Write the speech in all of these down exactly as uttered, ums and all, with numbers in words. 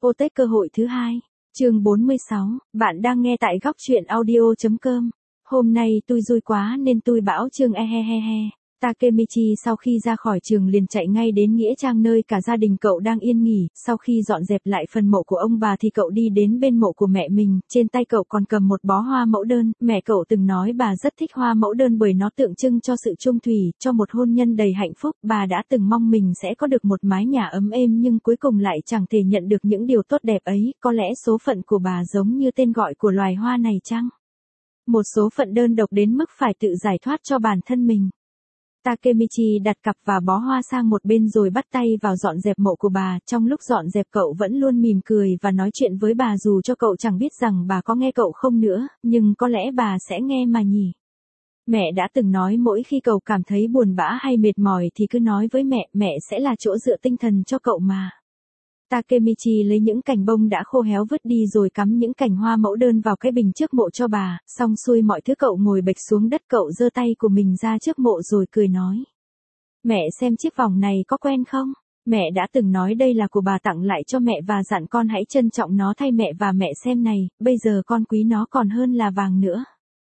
Apotech cơ hội thứ hai. Chương bốn mươi sáu, bạn đang nghe tại góc truyện audio chấm com. Hôm nay tôi vui quá nên tôi bảo Trương e he he he. Takemichi sau khi ra khỏi trường liền chạy ngay đến nghĩa trang nơi cả gia đình cậu đang yên nghỉ, sau khi dọn dẹp lại phần mộ của ông bà thì cậu đi đến bên mộ của mẹ mình, trên tay cậu còn cầm một bó hoa mẫu đơn, mẹ cậu từng nói bà rất thích hoa mẫu đơn bởi nó tượng trưng cho sự chung thủy, cho một hôn nhân đầy hạnh phúc, bà đã từng mong mình sẽ có được một mái nhà ấm êm nhưng cuối cùng lại chẳng thể nhận được những điều tốt đẹp ấy, có lẽ số phận của bà giống như tên gọi của loài hoa này chăng? Một số phận đơn độc đến mức phải tự giải thoát cho bản thân mình. Takemichi đặt cặp và bó hoa sang một bên rồi bắt tay vào dọn dẹp mộ của bà, trong lúc dọn dẹp cậu vẫn luôn mỉm cười và nói chuyện với bà dù cho cậu chẳng biết rằng bà có nghe cậu không nữa, nhưng có lẽ bà sẽ nghe mà nhỉ. Mẹ đã từng nói mỗi khi cậu cảm thấy buồn bã hay mệt mỏi thì cứ nói với mẹ, mẹ sẽ là chỗ dựa tinh thần cho cậu mà. Takemichi lấy những cành bông đã khô héo vứt đi rồi cắm những cành hoa mẫu đơn vào cái bình trước mộ cho bà, xong xuôi mọi thứ cậu ngồi bệt xuống đất, cậu giơ tay của mình ra trước mộ rồi cười nói. Mẹ xem chiếc vòng này có quen không? Mẹ đã từng nói đây là của bà tặng lại cho mẹ và dặn con hãy trân trọng nó thay mẹ và mẹ xem này, bây giờ con quý nó còn hơn là vàng nữa.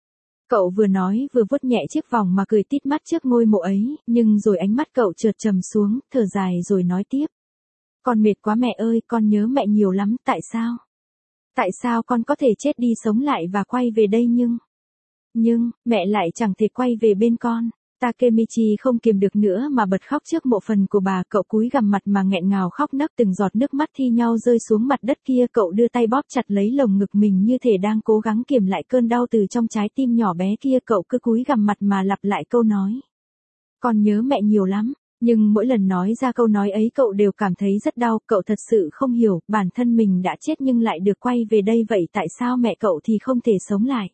Cậu vừa nói vừa vuốt nhẹ chiếc vòng mà cười tít mắt trước ngôi mộ ấy, nhưng rồi ánh mắt cậu trượt trầm xuống, thở dài rồi nói tiếp. Con mệt quá mẹ ơi, con nhớ mẹ nhiều lắm, tại sao? Tại sao con có thể chết đi sống lại và quay về đây nhưng... Nhưng, mẹ lại chẳng thể quay về bên con. Takemichi không kiềm được nữa mà bật khóc trước mộ phần của bà, cậu cúi gằm mặt mà nghẹn ngào khóc nấc, từng giọt nước mắt thi nhau rơi xuống mặt đất kia, cậu đưa tay bóp chặt lấy lồng ngực mình như thể đang cố gắng kiềm lại cơn đau từ trong trái tim nhỏ bé kia, cậu cứ cúi gằm mặt mà lặp lại câu nói. Con nhớ mẹ nhiều lắm. Nhưng mỗi lần nói ra câu nói ấy cậu đều cảm thấy rất đau, cậu thật sự không hiểu, bản thân mình đã chết nhưng lại được quay về đây, vậy tại sao mẹ cậu thì không thể sống lại?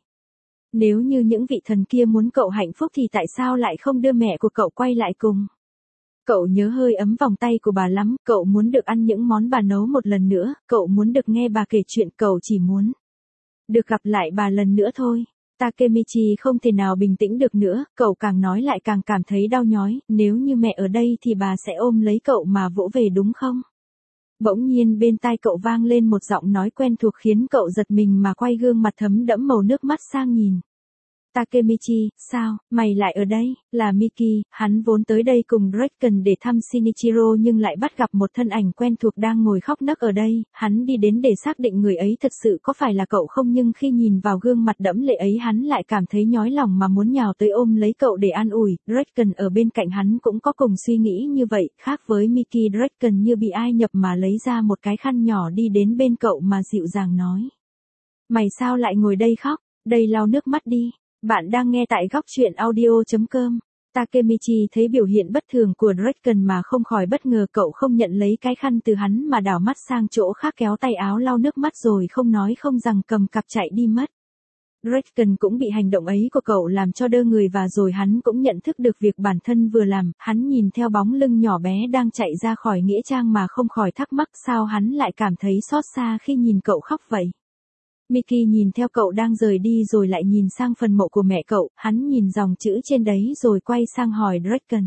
Nếu như những vị thần kia muốn cậu hạnh phúc thì tại sao lại không đưa mẹ của cậu quay lại cùng? Cậu nhớ hơi ấm vòng tay của bà lắm, cậu muốn được ăn những món bà nấu một lần nữa, cậu muốn được nghe bà kể chuyện, cậu chỉ muốn được gặp lại bà lần nữa thôi. Takemichi không thể nào bình tĩnh được nữa, cậu càng nói lại càng cảm thấy đau nhói, nếu như mẹ ở đây thì bà sẽ ôm lấy cậu mà vỗ về đúng không? Bỗng nhiên bên tai cậu vang lên một giọng nói quen thuộc khiến cậu giật mình mà quay gương mặt thấm đẫm màu nước mắt sang nhìn. Takemichi, sao, mày lại ở đây? Là Miki, hắn vốn tới đây cùng Draken để thăm Shinichiro nhưng lại bắt gặp một thân ảnh quen thuộc đang ngồi khóc nấc ở đây, hắn đi đến để xác định người ấy thật sự có phải là cậu không, nhưng khi nhìn vào gương mặt đẫm lệ ấy hắn lại cảm thấy nhói lòng mà muốn nhào tới ôm lấy cậu để an ủi. Draken ở bên cạnh hắn cũng có cùng suy nghĩ như vậy, khác với Miki, Draken như bị ai nhập mà lấy ra một cái khăn nhỏ đi đến bên cậu mà dịu dàng nói. Mày sao lại ngồi đây khóc, đây lau nước mắt đi. Bạn đang nghe tại góc truyện audio chấm com. Takemichi thấy biểu hiện bất thường của Draken mà không khỏi bất ngờ, cậu không nhận lấy cái khăn từ hắn mà đảo mắt sang chỗ khác kéo tay áo lau nước mắt rồi không nói không rằng cầm cặp chạy đi mất. Draken cũng bị hành động ấy của cậu làm cho đơ người và rồi hắn cũng nhận thức được việc bản thân vừa làm, hắn nhìn theo bóng lưng nhỏ bé đang chạy ra khỏi nghĩa trang mà không khỏi thắc mắc sao hắn lại cảm thấy xót xa khi nhìn cậu khóc vậy. Miki nhìn theo cậu đang rời đi rồi lại nhìn sang phần mộ của mẹ cậu, hắn nhìn dòng chữ trên đấy rồi quay sang hỏi Draken.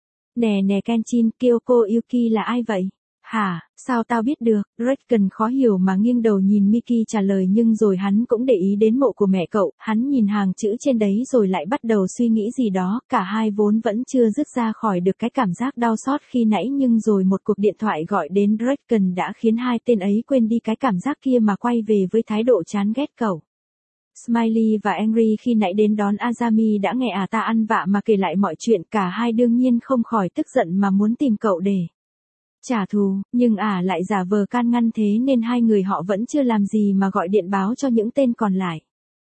Nè nè Kenshin, Kyoko Yuki là ai vậy? Hả, sao tao biết được? Draken khó hiểu mà nghiêng đầu nhìn Miki trả lời, nhưng rồi hắn cũng để ý đến mộ của mẹ cậu, hắn nhìn hàng chữ trên đấy rồi lại bắt đầu suy nghĩ gì đó, cả hai vốn vẫn chưa dứt ra khỏi được cái cảm giác đau xót khi nãy, nhưng rồi một cuộc điện thoại gọi đến Draken đã khiến hai tên ấy quên đi cái cảm giác kia mà quay về với thái độ chán ghét cậu. Smiley và Henry khi nãy đến đón Azami đã nghe à ta ăn vạ mà kể lại mọi chuyện, cả hai đương nhiên không khỏi tức giận mà muốn tìm cậu để trả thù, nhưng ả à lại giả vờ can ngăn, thế nên hai người họ vẫn chưa làm gì mà gọi điện báo cho những tên còn lại.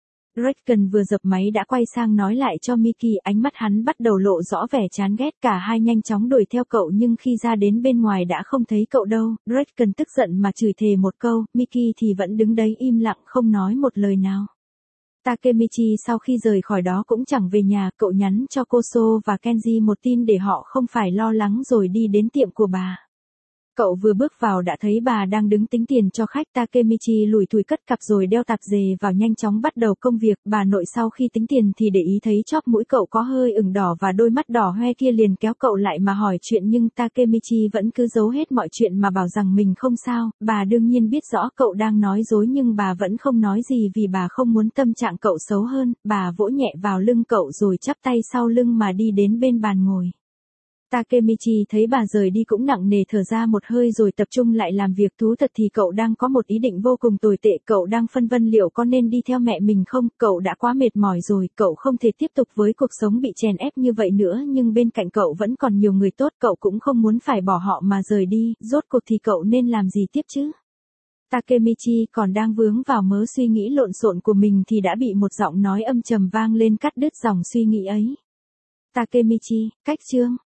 Draken vừa dập máy đã quay sang nói lại cho Miki, ánh mắt hắn bắt đầu lộ rõ vẻ chán ghét, cả hai nhanh chóng đuổi theo cậu nhưng khi ra đến bên ngoài đã không thấy cậu đâu. Draken tức giận mà chửi thề một câu, Miki thì vẫn đứng đấy im lặng không nói một lời nào. Takemichi sau khi rời khỏi đó cũng chẳng về nhà, cậu nhắn cho Koso và Kenji một tin để họ không phải lo lắng rồi đi đến tiệm của bà. Cậu vừa bước vào đã thấy bà đang đứng tính tiền cho khách. Takemichi lủi thủi cất cặp rồi đeo tạp dề vào nhanh chóng bắt đầu công việc. Bà nội sau khi tính tiền thì để ý thấy chóp mũi cậu có hơi ửng đỏ và đôi mắt đỏ hoe kia liền kéo cậu lại mà hỏi chuyện, nhưng Takemichi vẫn cứ giấu hết mọi chuyện mà bảo rằng mình không sao. Bà đương nhiên biết rõ cậu đang nói dối nhưng bà vẫn không nói gì vì bà không muốn tâm trạng cậu xấu hơn. Bà vỗ nhẹ vào lưng cậu rồi chắp tay sau lưng mà đi đến bên bàn ngồi. Takemichi thấy bà rời đi cũng nặng nề thở ra một hơi rồi tập trung lại làm việc. Thú thật thì cậu đang có một ý định vô cùng tồi tệ, cậu đang phân vân liệu có nên đi theo mẹ mình không. Cậu đã quá mệt mỏi rồi, cậu không thể tiếp tục với cuộc sống bị chèn ép như vậy nữa, nhưng bên cạnh cậu vẫn còn nhiều người tốt, cậu cũng không muốn phải bỏ họ mà rời đi. Rốt cuộc thì cậu nên làm gì tiếp chứ? Takemichi còn đang vướng vào mớ suy nghĩ lộn xộn của mình thì đã bị một giọng nói âm trầm vang lên cắt đứt dòng suy nghĩ ấy. Takemichi, cách chương